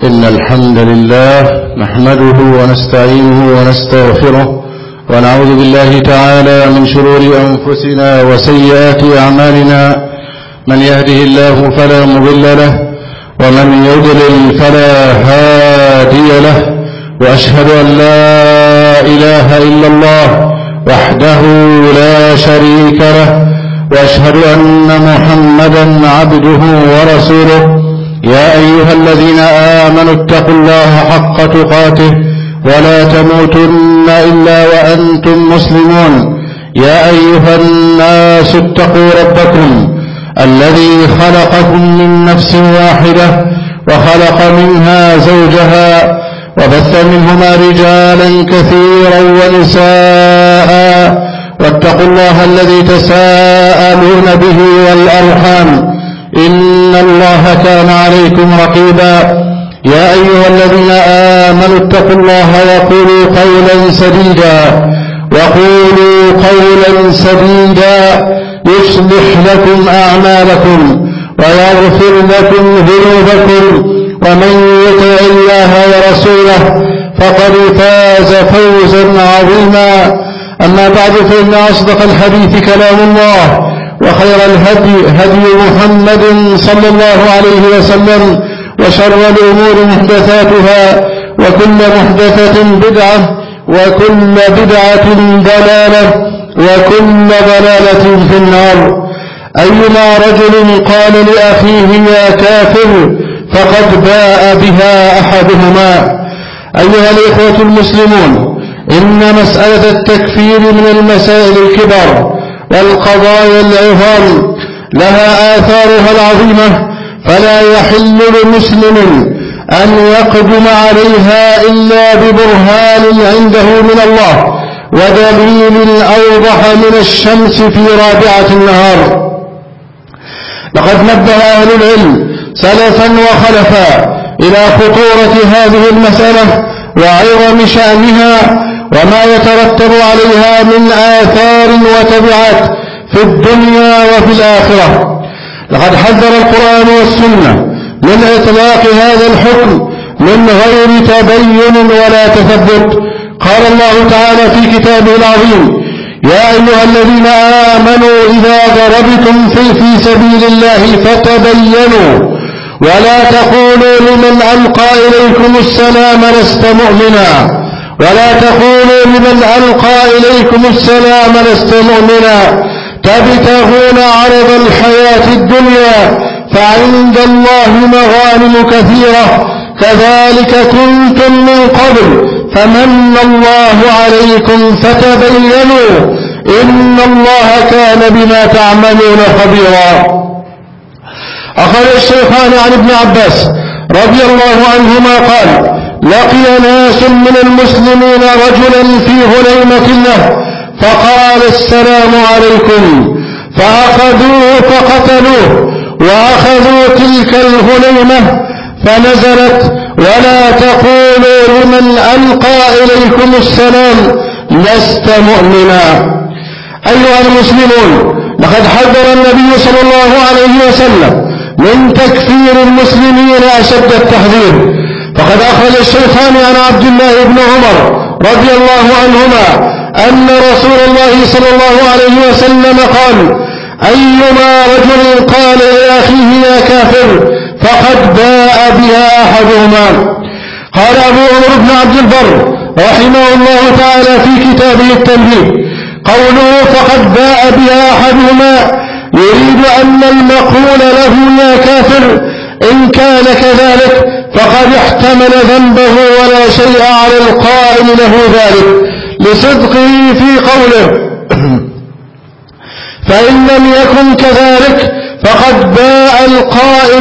إن الحمد لله نحمده ونستعينه ونستغفره ونعوذ بالله تعالى من شرور أنفسنا وسيئات أعمالنا. من يهده الله فلا مضل له ومن يضلل فلا هادي له، وأشهد أن لا إله إلا الله وحده لا شريك له، وأشهد أن محمدا عبده ورسوله. يا أيها الذين آمنوا اتقوا الله حق تقاته ولا تموتن إلا وأنتم مسلمون. يا أيها الناس اتقوا ربكم الذي خلقكم من نفس واحدة وخلق منها زوجها وبث منهما رجالا كثيرا ونساء، واتقوا الله الذي تساءلون به والأرحام إن الله كان عليكم رقيبا. يا أيها الذين آمنوا اتقوا الله وقولوا قولا سديدا يصلح لكم أعمالكم ويغفر لكم ذنوبكم، ومن يطع الله ورسوله فقد فاز فوزا عظيما. أما بعد، فإن أصدق الحديث كلام الله، وخير الهدي هدي محمد صلى الله عليه وسلم، وشر الأمور محدثاتها، وكل محدثة بدعة، وكل بدعة ضلالة، وكل ضلالة في النار. أيما رجل قال لأخيه يا كافر فقد باء بها أحدهما. أيها الإخوة المسلمون، إن مسألة التكفير من المسائل الكبار والقضايا العظام لها آثارها العظيمة، فلا يحل لمسلم أن يقدم عليها إلا ببرهان عنده من الله ودليل أوضح من الشمس في رابعة النهار. لقد نبه أهل العلم سلفا وخلفا إلى خطورة هذه المسألة وعظم شأنها وما يترتب عليها من آثار وتبعات في الدنيا وفي الآخرة. لقد حذر القرآن والسنة من إطلاق هذا الحكم من غير تبين ولا تثبت. قال الله تعالى في كتابه العظيم: يا أيها الذين آمنوا إذا ضربتم في سبيل الله فتبينوا ولا تقولوا لمن ألقى إليكم السلام لست مؤمنا تبتغون عرض الحياة الدنيا فعند الله مغانم كثيرة كذلك كنتم من قبل فمن الله عليكم فتبينوا إن الله كان بما تعملون خبيرا. أخرج الشيخان عن ابن عباس رضي الله عنهما قال: لقي ناس من المسلمين رجلا في غنيمة له فقال: السلام عليكم، فأخذوه فقتلوه وأخذوا تلك الغنيمة فنزلت: ولا تقولوا لمن ألقى إليكم السلام لست مؤمنا. أيها المسلمون، لقد حذر النبي صلى الله عليه وسلم من تكفير المسلمين أشد التحذير. فقد أخرج الشيخان عن عبد الله بن عمر رضي الله عنهما أن رسول الله صلى الله عليه وسلم قال: أيما رجل قال لأخيه يا كافر فقد باء بها أحدهما. قال أبو عمر بن عبد البر رحمه الله تعالى في كتابه التمهيد: قوله فقد باء بها أحدهما يريد أن المقول له يا كافر إن كان كذلك فقد احتمل ذنبه ولا شيء على القائل له ذلك لصدقه في قوله، فإن لم يكن كذلك فقد باء القائل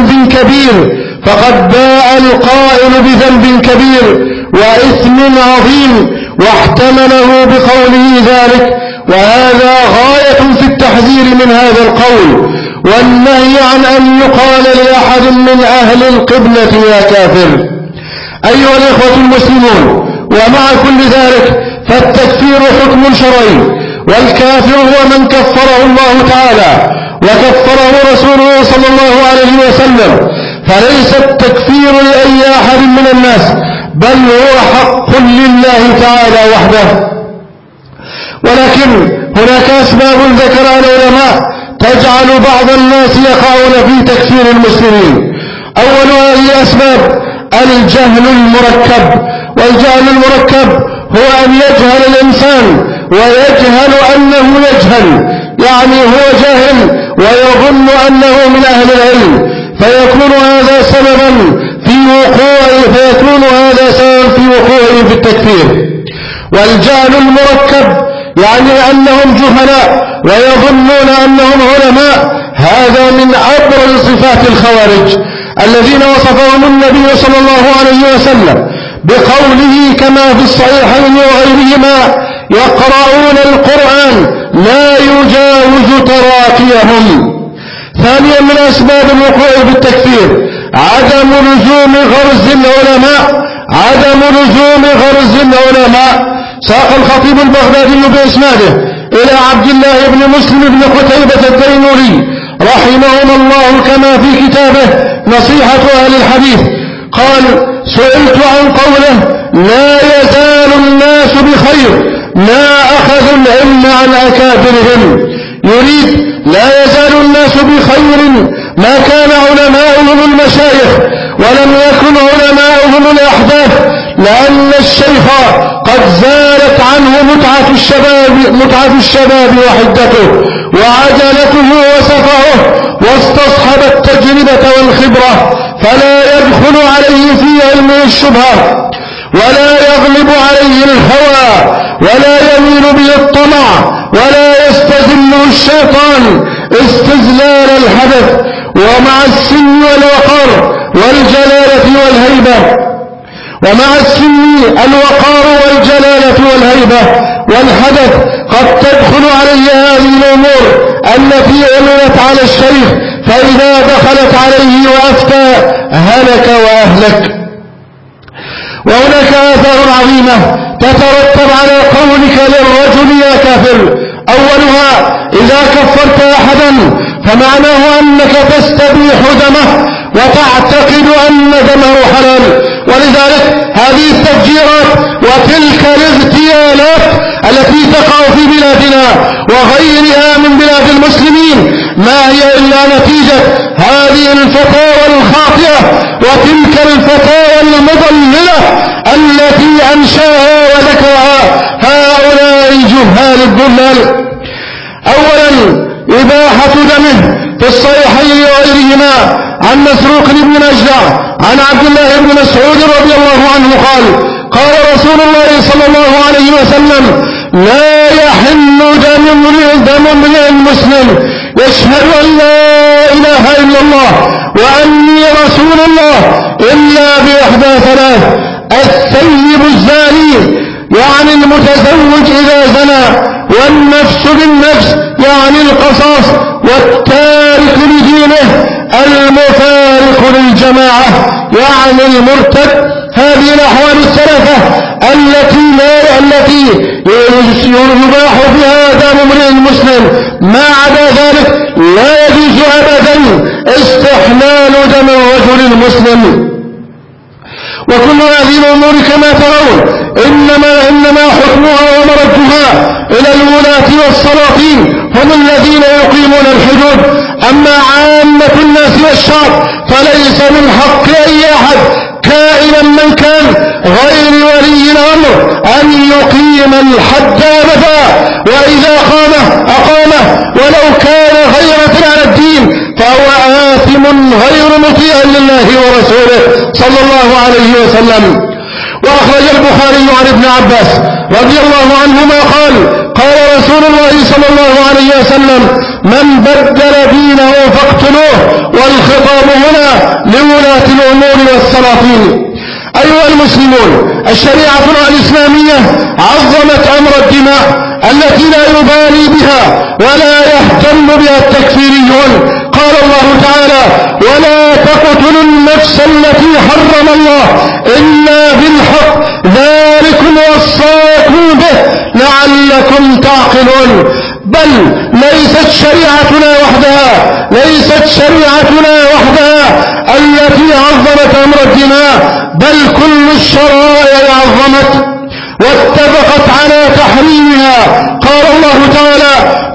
بذنب كبير وإثم عظيم واحتمله بقوله ذلك. وهذا غاية في التحذير من هذا القول والنهي عن أن يقال لأحد من أهل القبلة يا كافر. أيها الإخوة المسلمون، ومع كل ذلك فالتكفير حكم شرعي، والكافر هو من كفره الله تعالى وكفره رسوله صلى الله عليه وسلم، فليس التكفير لأي أحد من الناس، بل هو حق لله تعالى وحده. ولكن هناك أسباب ذكرها العلماء تجعل بعض الناس يقعون في تكفير المسلمين. أولها هي أسباب الجهل المركب. والجهل المركب هو أن يجهل الإنسان ويجهل أنه يجهل، يعني هو جاهل ويظن أنه من أهل العلم، فيكون هذا سببا في وقوعه في التكفير. والجهل المركب يعني أنهم جهلاء ويظنون أنهم علماء، هذا من أبرز صفات الخوارج الذين وصفهم النبي صلى الله عليه وسلم بقوله كما في الصحيحين وغيرهما: يقرؤون القرآن لا يجاوز تراقيهم. ثانيا من أسباب الوقوع في التكفير عدم لزوم غرز العلماء. ساق الخطيب البغدادي بإسناده إلى عبد الله بن مسلم بن قتيبة التيموري رحمهما الله كما في كتابه نصيحة أهل الحديث، قال: سئلت عن قوله: لا يزال الناس بخير ما أخذوا العلم عن أكابرهم. يريد لا يزال الناس بخير ما كان علماؤهم المشايخ ولم يكن علماؤهم الأحداث، لأن الشيخ قد زالت عنه متعة الشباب وحدته وعجلته وسفهه، واستصحب التجربة والخبرة، فلا يدخل عليه في علمه الشبهة، ولا يغلب عليه الهوى، ولا يميل به الطمع، ولا يستذله الشيطان استذلال الحدث. ومع السن والوقار والجلالة والهيبة والحدث قد تدخل عليه هذه الأمور التي عملت على الشيخ، فإذا دخلت عليه وأفتى هلك وأهلك. وهناك آثار عظيمة تترتب على قولك للرجل يا كافر. أولها: إذا كفرت أحدا فمعناه أنك تستبيح دمه وتعتقد أن دمه حلال. ولذلك هذه التفجيرات وتلك الاغتيالات التي تقع في بلادنا وغيرها من بلاد المسلمين ما هي إلا نتيجة هذه الفتاوى الخاطئة وتلك الفتاوى المضللة التي أنشأها وذكرها هؤلاء الجهال الضلال. أولا: إباحة دمه في الصحيحين وغيرهما عن مسروق بن نجدع عن عبد الله بن مسعود رضي الله عنه قال: قال رسول الله صلى الله عليه وسلم: لا يحل دم امرئ مسلم يشهد أن لا إله إلا الله وأني رسول الله إلا بإحدى ثلاث: الثيب الزاني يعني المتزوج إذا زنى، والنفس بالنفس يعني القصاص، والتارك لدينه المفارق للجماعة يعني المرتد. هذه الأحوال الثلاثة التي يباح فيها دم امرئ مسلم، ما عدا ذلك لا يجوز أبدا استحلال دم الرجل المسلم. وكل هذه الأمور كما ترون إنما حكمها ومردها إلى الولاة والسلاطين، هم الذين يقيمون الحدود. أما عامة الناس والشعب فليس من حق أي أحد كائنا من كان غير ولي الأمر أن يقيم الحد أبدا، وإذا أقامه ولو كان غيرة على الدين فهو آثم غير مطيع لله ورسوله صلى الله عليه وسلم. وأخرج البخاري عن ابن عباس رضي الله عنهما قال: قال رسول الله صلى الله عليه وسلم: من بدل دينه فاقتلوه. والخطاب هنا لولاة الأمور والسلاطين. أيها المسلمون، الشريعة الإسلامية عظمت أمر الدماء التي لا يبالي بها ولا يهتم بها التكفيريون. قال الله تعالى: ولا تقتلوا النفس التي حرم الله إلا بالحق ذلكم وصاكم به لعلكم تعقلون. بل ليست شريعتنا وحدها التي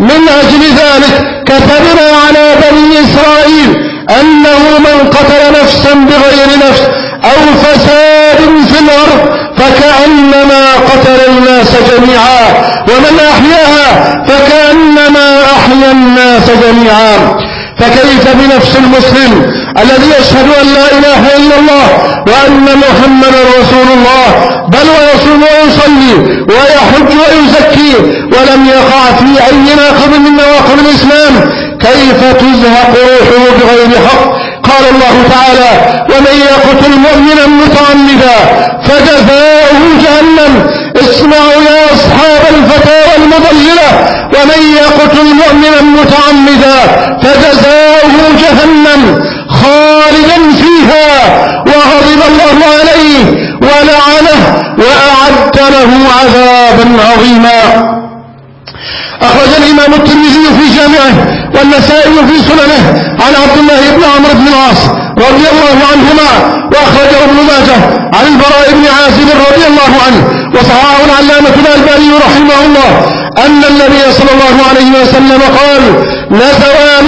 من أجل ذلك كتبنا على بني إسرائيل أنه من قتل نفسا بغير نفس أو فساد في الأرض فكأنما قتل الناس جميعا ومن أحياها فكأنما أحيا الناس جميعا. فكيف بنفس المسلم الذي يشهد أن لا إله إلا الله وأن محمدا رسول الله بل ويصوم ويصلي ويحج ويزكي ولم يقع في أي ناقض من نواقض الإسلام، كيف تزهق روحه بغير حق؟ قال الله تعالى: ومن يقتل مؤمنا متعمدا فجزاؤه جهنم. اسمعوا يا أصحاب الفتاوى المضللة: ومن يقتل مؤمنا متعمدا فجزاؤه جهنم خالدا فيها وغضب الله عليه ولعنه وأعد له عذابا عظيما. أخرج الإمام الترمذي في جامعه والنسائي في سننه عن عبد الله بن عمرو بن العاص رضي الله عنهما، وأخرجه ابن ماجه عن البراء بن عازب رضي الله عنه، وصححه العلامة الألباني رحمه الله أن النبي صلى الله عليه وسلم قال: لزوال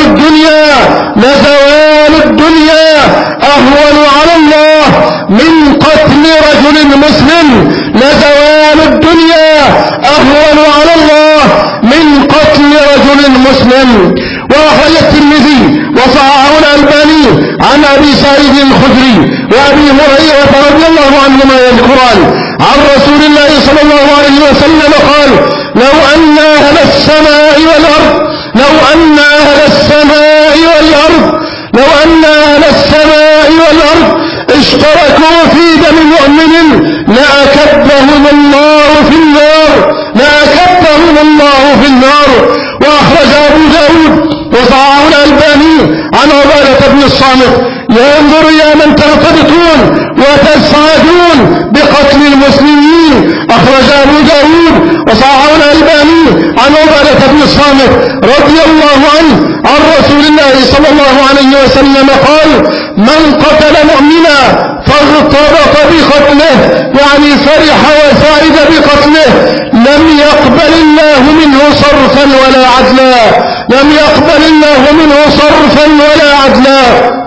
الدنيا أهون على الله من قتل رجل مسلم. لزوال الدنيا أهون على الله من قتل رجل مسلم. وأخرج الترمذي وصححه الألباني عن أبي سعيد الخدري وأبي هريرة رضي الله عنهما يذكران عن رسول الله صلى الله عليه وسلم قال: لو أن أهل السماء والأرض اشتركوا في دم مؤمن لأكبهم الله في النار. وأخرج أبو داود وصححه الألباني عن عبادة بن الصامت: ينظر يا من ترتبطون وتسعدون بقتل المسلمين. أخرج أبو داود وصححه الألباني عن عبادة بن الصامت رضي الله عنه عن رسول الله صلى الله عليه وسلم قال: من قتل مؤمنا فاغتبط بقتله، يعني فرح وسعد بقتله، لم يقبل الله منه صرفا ولا عدلا.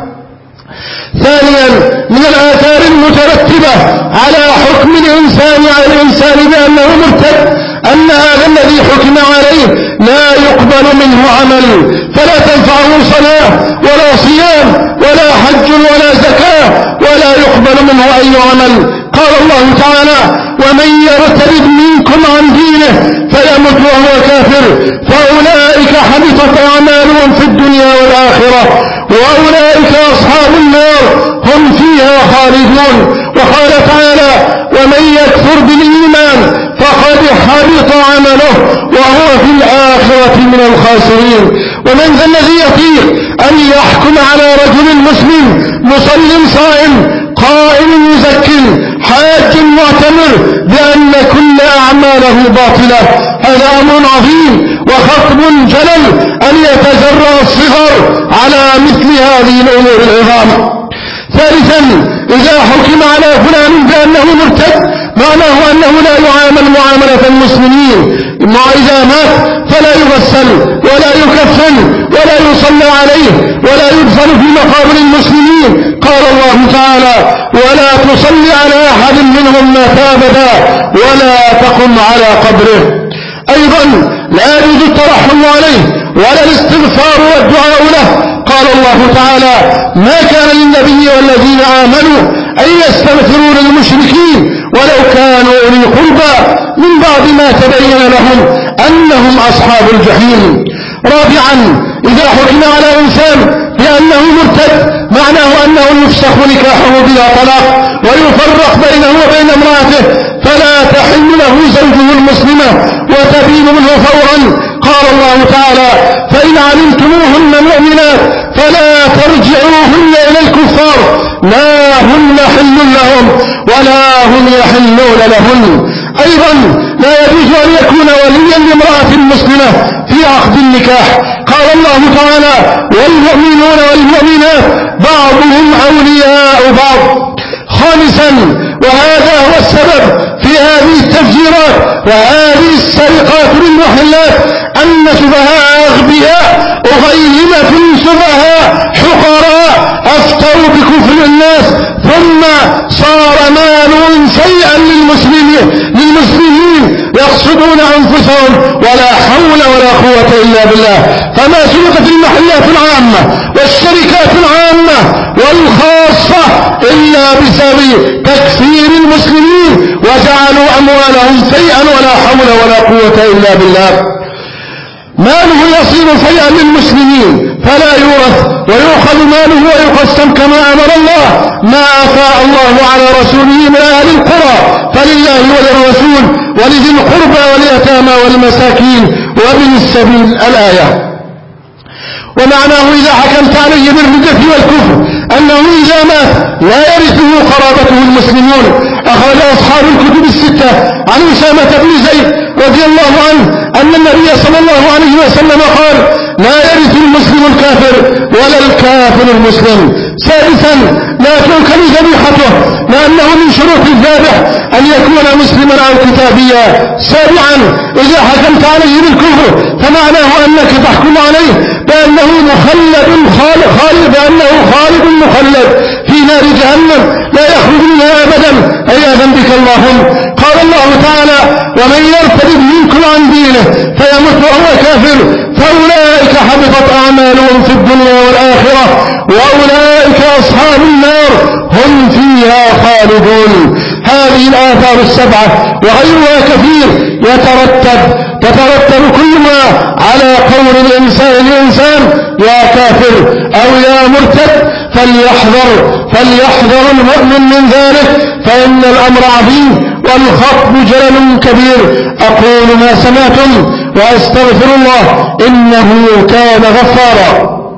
ثانيا من الآثار المترتبة على حكم الإنسان على الإنسان بأنه مرتد أن هذا الذي حكم عليه لا يقبل منه عمل، فلا تنفعه صلاة ولا صيام ولا حج ولا زكاة، ولا يقبل منه أي عمل. قال الله تعالى: ومن يرتد منكم عن دينه فيمت وهو كافر فأولئك حبطت أعمالهم في الدنيا والآخرة وأولئك أصحاب النار هم فيها خالدون. وقال تعالى: ومن يكفر بالإيمان فقد حبط عمله وهو في الآخرة من الخاسرين. ومن ذا الذي يطيق أن يحكم على رجل مسلم مصل صائم قائم مزكٍ حاج معتمر بأن كل أعماله باطلة؟ هذا أمر عظيم وخطب جلل أن يتجرأ الصغر على مثل هذه الأمور العظام. ثالثا، إذا حكم على فلان بأنه مرتد معناه أنه لا يعامل معاملة المسلمين، إذا مات فلا يغسل ولا يكفن ولا يصلى عليه ولا يدفن في مقابر المسلمين. قال الله تعالى: ولا تصلي على أحد منهم مات أبدا ولا تقم على قبره. أيضا لا يجوز الترحم عليه ولا الاستغفار والدعاء له. قال الله تعالى: ما كان للنبي والذين آمنوا أن يستغفروا للمشركين ولو كانوا أولي قربى من بعد ما تبين لهم أنهم أصحاب الجحيم. رابعا، إذا حكم على إنسان بأنه مرتد معناه أنه يفسخ نكاحه بلا طلاق ويفرق بينه وبين امرأته، فلا تحل له زوجه المسلمة وتبين منه فورا. قال الله تعالى: فإن علمتموهن مؤمنات فلا ترجعوهن إلى الكفار لا هن حل لهم ولا هم يحلون لهن. أيضا لا يجوز أن يكون وليا لامرأة مسلمة في عقد النكاح. قال الله تعالى: والمؤمنون والمؤمنات بعضهم أولياء بعض. خامسا، وهذا هو السبب في هذه التفجيرات وهذه السرقات للمحلات، أن سفهاء أغبياء أغيمة سفهاء حقراء أفتروا بكفر الناس، ثم صار مالهم شيئا للمسلمين يقصدون أنفسهم ولا حول ولا قوة إلا بالله. فما سرقت المحلات العامة والشركات العامة والخاصة إلا بسبب تكفير المسلمين وجعلوا أموالهم شيئا ولا حول ولا قوة إلا بالله. ماله يصير شيئا للمسلمين فلا يورث ويؤخذ ماله ويقسم كما أمر الله. ما أفاء الله على رسوله من أهل القرى فلله وللرسول ولذي القربى واليتامى والمساكين وابن السبيل الآية. ومعناه إذا حكمت عليه بالردة والكفر أنه إذا مات لا يرثه قرابته المسلمون. أخرج أصحاب الكتب الستة عن أسامة بن زيد رضي الله عنه أن النبي صلى الله عليه وسلم قال: لا يرث المسلم الكافر ولا الكافر المسلم. سادسا: لا تؤكل ذبيحته لأنه من شروط الذابح أن يكون مسلما أو كتابيا. سابعا: إذا حكمت عليه بالكفر فمعناه أنك تحكم عليه بأنه خالد مخلد في نار جهنم لا يخرج منها أبدا عياذا بك اللهم. قال الله تعالى: ومن يرتد منكم عن دينه فيمت وهو كافر فأولئك حبطت أعمالهم في الدنيا والآخرة وأولئك أصحاب النار هم فيها خالدون. هذه الآثار السبعة وغيرها كثير تترتب كلها على قول الإنسان يا كافر أو يا مرتد، فليحذر المؤمن من ذلك فإن الأمر عظيم والخطب جلل كبير. أقول ما سمعتم وأستغفر الله إنه كان غفارا.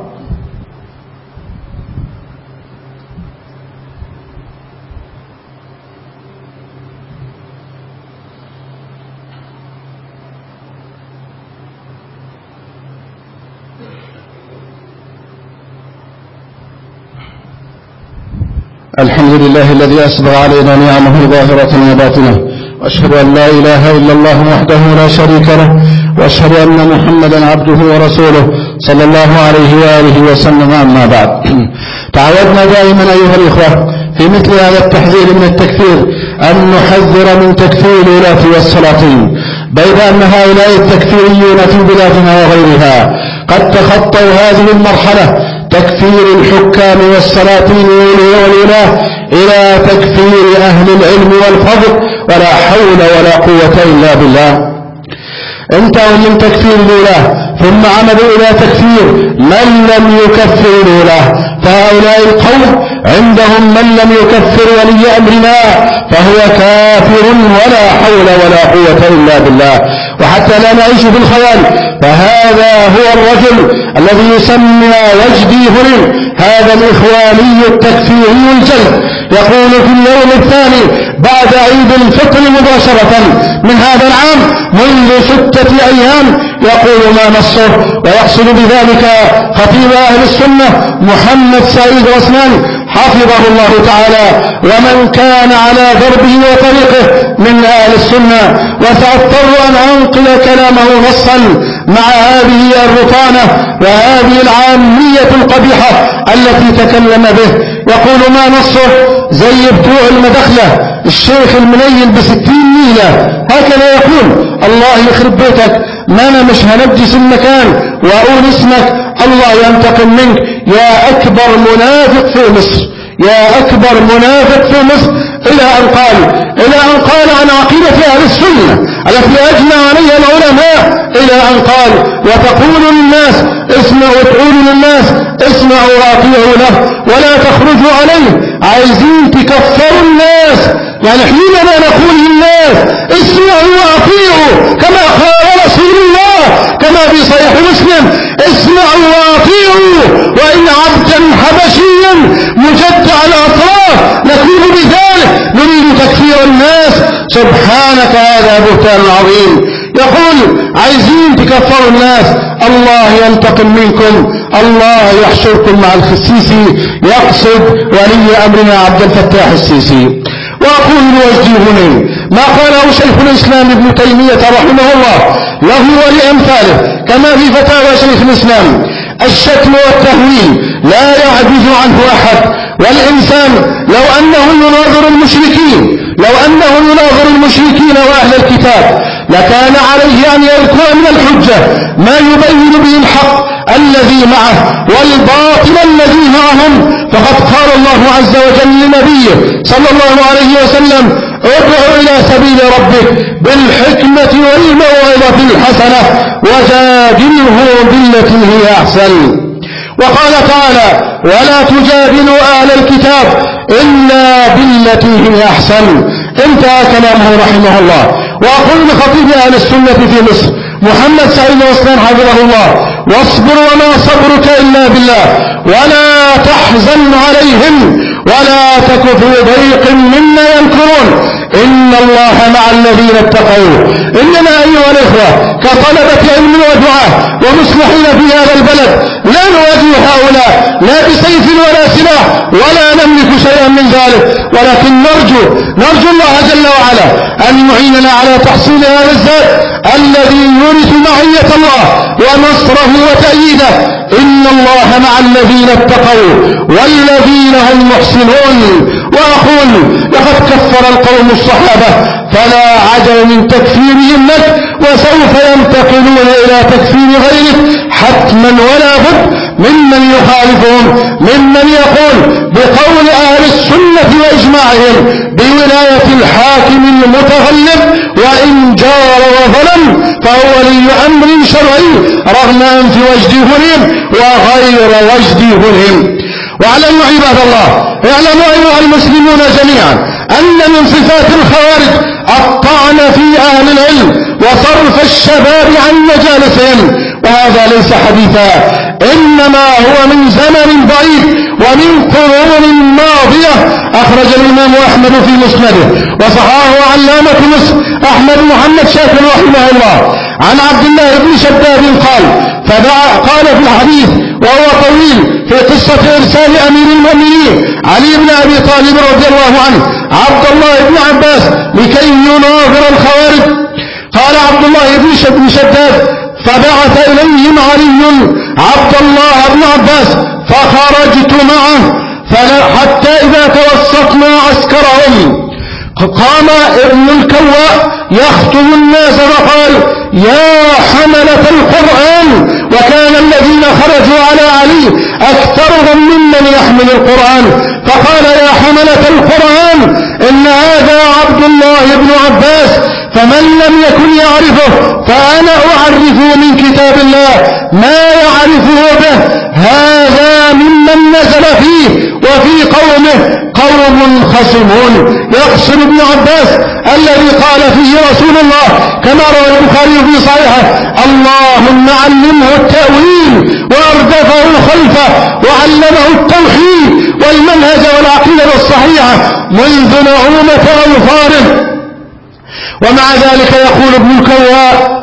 الحمد لله الذي أسبغ علينا نعمه ظاهرة وباطنة، وأشهد أن لا إله إلا الله وحده لا شريك له، وأشهد أن محمدا عبده ورسوله صلى الله عليه وآله وسلم. أما بعد، تعودنا دائما أيها الإخوة في مثل هذا التحذير من التكفير أن نحذر من تكفير الولاة والسلاطين، بيد أن هؤلاء التكفيريون في بلادنا وغيرها قد تخطوا هذه المرحلة تكفير الحكام والسلاطين والولاة إلى تكفير أهل العلم والفضل ولا حول ولا قوة إلا بالله. انتهوا من تكفير الولاة ثم عمدوا إلى تكفير من لم يكفر الولاة، فهؤلاء القوم عندهم من لم يكفر ولي أمرنا فهو كافر ولا حول ولا قوة إلا بالله. وحتى لا نعيش في الخيال، فهذا هو الرجل الذي يسمى وجدي هرم، هذا الإخواني التكفيري الجلد، يقول في اليوم الثاني بعد عيد الفطر مباشرة من هذا العام منذ 6 أيام، يقول ما نصه، ويقصد بذلك خطيب أهل السنة محمد سعيد رسلان حفظه الله تعالى ومن كان على دربه وطريقه من أهل السنة. وسأضطر أن أنقل كلامه نصا مع هذه الرطانة وهذه العامية القبيحة التي تكلم به. يقول ما نصه زي بتوع المدخلة الشيخ المنيل ب60 ميلة، هكذا يقول. الله يخرب بيتك، ما أنا مش هنجس المكان وأقول اسمك، الله ينتقم منك يا أكبر منافق في مصر، يا أكبر منافق في مصر. إلى أن قال عن عقيدة أهل السنة التي أجمع عليها العلماء، إلى أن قال وتقول للناس اسمعوا وأطيعوا له ولا تخرجوا عليه. عايزين تكفروا الناس، يعني حينما نقول للناس اسمعوا وأطيعوا كما قال رسول الله كما في صحيح مسلم اسمعوا وأطيعوا وإن عبدا حبشيا مجدع الأطراف نكون بذلك نريد تكفير الناس. سبحانك هذا بهتان عظيم. يقول عايزين تكفروا الناس، الله ينتقم منكم، الله يحشركم مع السيسي، يقصد ولي أمرنا عبد الفتاح السيسي. وأقول لوجدي هنا ما قاله شيخ الإسلام ابن تيمية رحمه الله له ولأمثاله كما في فتاوى شيخ الإسلام: الشتم والتهويل لا يعجز عنه أحد، والإنسان لو أنه يناظر المشركين وأهل الكتاب لكان عليه أن يذكر من الحجة ما يبين به الحق الذي معه والباطل الذي معهم. فقد قال الله عز وجل لنبيه صلى الله عليه وسلم: ادع إلى سبيل ربك بالحكمة والموعظة الحسنة وجادله بالتي هي أحسن. وقال تعالى: ولا تجادلوا أهل الكتاب إلا بالتي هي أحسن. انتهى كلامه رحمه الله. وأقول لخطيب أهل السنة في مصر محمد سعيد وسلام حفظه الله: واصبر وما صبرك إلا بالله، ولا تحزن عليهم، ولا تك في ضيق مما يمكرون، إن الله مع الذين اتقوا. إننا أيها الإخوة كطلبة علم ودعاء ومصلحين في هذا البلد لا نواجه هؤلاء لا بسيف ولا سلاح ولا نملك شيئا من ذلك، ولكن نرجو الله جل وعلا أن يعيننا على تحصيل هذا الزاد الذي يورث معية الله ونصره وتأييده. إن الله مع الذين اتقوا والذين هم محسنون. وأقول: لقد كفر القوم الصحابة فلا عجل من تكفيرهم لك، وسوف ينتقلون إلى تكفير غيرك حتما ولا بد ممن يخالفهم، ممن يقول بقول أهل السنة وإجماعهم بولاية الحاكم المتغلب، وإن جار وظلم فهو ولي أمر شرعي رغم أنف وجدهن وغير وجدهن. واعلموا عباد الله، اعلموا أيها المسلمون جميعا أن من صفات الخوارج الطعن في أهل العلم وصرف الشباب عن مجالسهم، وهذا ليس حديثا، إنما هو من زمن بعيد ومن قرون ماضية. أخرج الإمام أحمد في مسنده وصححه علامة مصر أحمد محمد شاكر رحمه الله عن عبد الله بن شداد قال في الحديث وهو طويل في قصة إرسال أمير المؤمنين علي بن أبي طالب رضي الله عنه عبد الله بن عباس لكي يناظر الخوارج. قال عبد الله بن شداد: فبعث إليهم علي عبد الله بن عباس فخرجت معه حتى إذا توسطنا عسكرهم قام ابن الكواء يخطب الناس فقال: يا حملة القرآن. وكان الذين خرجوا على علي أكثرهم ممن يحمل القرآن، فقال: يا حملة القرآن إن هذا عبد الله بن عباس، فمن لم يكن يعرفه فأنا أعرفه من كتاب الله ما يعرفه به، هذا ممن نزل فيه وفي قومه قوم خصمون. يقصد ابن عباس الذي قال فيه رسول الله كما روى البخاري في صحيحه: اللهم علمه التأويل وأردفه خلفه وعلمه التوحيد والمنهج والعقيدة الصحيحة منذ نعومة أظفاره. ومع ذلك يقول ابن الكواء: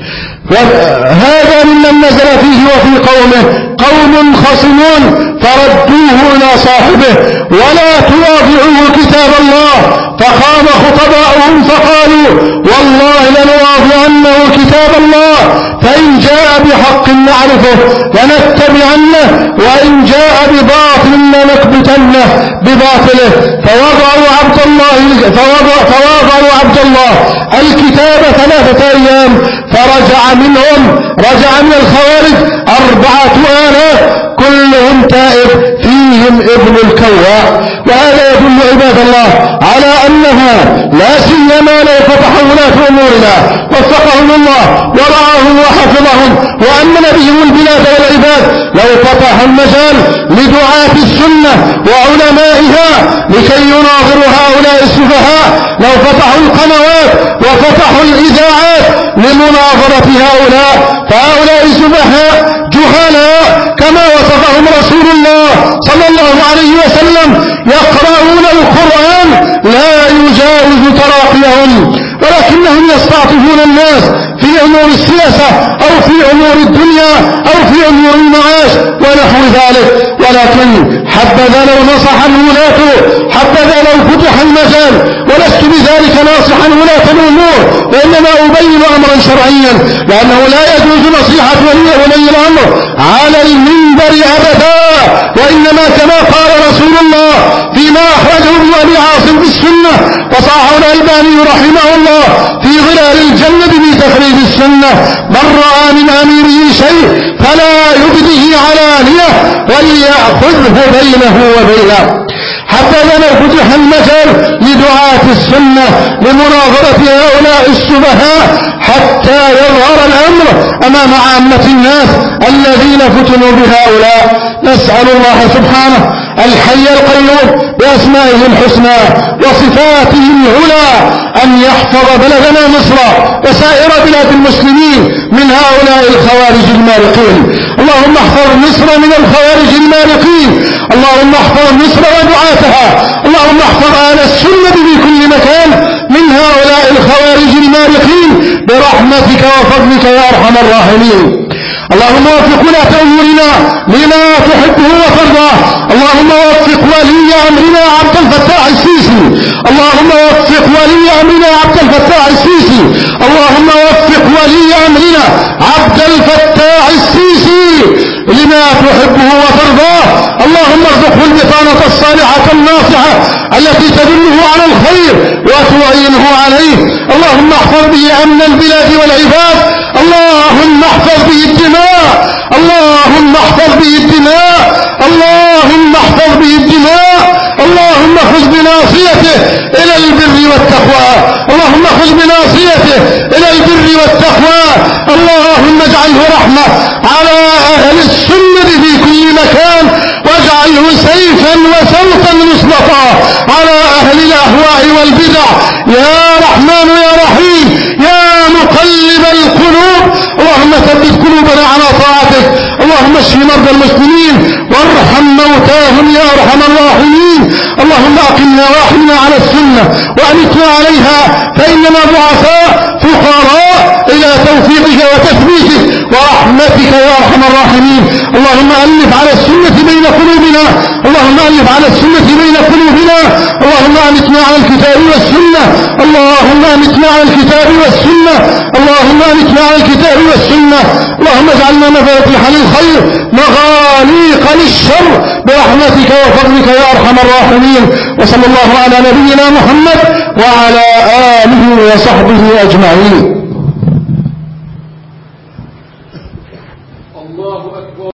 هذا ممن نزل فيه وفي قومه قوم خصمون، فردوه إلى صاحبه ولا تواضعوه كتاب الله. فقام خطباؤهم فقالوا: والله لنواضعنه كتاب الله، فإن جاء بحق نعرفه لنتبعنه، وإن جاء بباطل لنكبتنه بباطله. فوضعوا عبد الله الكتاب 3 أيام، فرجع من الخوارج 4000 كلهم تائب فيهم ابن الكواء. وهذا يدل عباد الله على أنها لا سيما لو فتحوا ولاة أمورنا وفقهم الله ورعاهم وحفظهم وأمن بهم البلاد والعباد، لو فتحوا المجال لدعاة السنة وعلمائها لكي يناظروا هؤلاء السفهاء، لو فتحوا القنوات وفتحوا الإذاعات لمناظرة هؤلاء، فهؤلاء سفهاء جهلاء كما وصفهم رسول الله صلى الله عليه وسلم، يقرؤون القرآن لا يجاوز تراقيهم، ولكنهم يستعطفون الناس في أمور السياسة أو في أمور الدنيا أو في أمور المعاش ونحو ذلك. ولكن حبذا لو نصح الولاة، حبذا لو فتح المجال، ولست بذلك ناصحا ولاة الأمور، وإنما أبين أمرا شرعيا، لأنه لا يجوز نصيحة ولي الأمر على المنبر أبدا، وإنما كما قال رسول الله فيما أخرجه ابن أبي عاصم في السنة وصححه الألباني رحمه الله في ظلال الجنة بتخريج السنة: من رأى من أميره شيء فلا يبده علانية وليأخذه بينه وبينه. حتى لو فتح المجال لدعاة السنة لمناظرة هؤلاء السفهاء حتى يظهر الأمر أمام عامة الناس الذين فتنوا بهؤلاء. نسأل الله سبحانه الحي القيوم بأسمائه الحسنى وصفاته العلى أن يحفظ بلدنا مصر وسائر بلاد المسلمين من هؤلاء الخوارج المارقين. اللهم احفظ مصر من الخوارج المارقين، اللهم احفظ مصر ودعاتها، اللهم احفظ أهل السنة في كل مكان من هؤلاء الخوارج المارقين برحمتك وفضلك يا أرحم الراحمين. اللهم وفق ولاة أمورنا لما تحبه وترضاه، اللهم وفق ولي أمرنا عبد الفتاح السيسي، اللهم وفق ولي أمرنا عبد الفتاح السيسي، اللهم وفق ولي أمرنا عبد الفتاح السيسي لما تحبه وترضاه، اللهم ارزقه البطانة الصالحة الناصحة التي تدله على الخير وتعينه عليه. اللهم احفظ به أمن البلاد والعباد، اللهم احفظ به الدماء، اللهم احفظ به الدماء، اللهم احفظ به الدماء، اللهم خذ بناصيته إلى البر والتقوى، اللهم خذ بناصيته إلى البر والتقوى، اللهم اجعله رحمة على أهل السنة في كل مكان، واجعله سيفا وسوطا مسلطا على أهل الأهواء والبدع. يا رحمن يا رحيم يا مقلب القلوب، اللهم ثبت قلوبنا على طاعتك، اللهم اشف مرضى المسلمين وارحم موتاهم يا أرحم الراحمين. اللهم أقمنا وأحينا على السنة وأمتنا عليها، فإننا ضعفاء فقراء إلى توفيقك وتثبيتك ورحمتك يا أرحم الراحمين. اللهم ألف على السنة بين قلوبنا، اللهم ألف على السنة بين قلوبنا، اللهم أمتنا على الكتاب والسنة، اللهم أمتنا على الكتاب والسنة، اللهم أمتنا على الكتاب والسنة، اللهم اجعلنا مفاتيح للخير مغاليق للشر برحمتك وفضلك يا أرحم الراحمين. وصلى الله على نبينا محمد وعلى آله وصحبه أجمعين.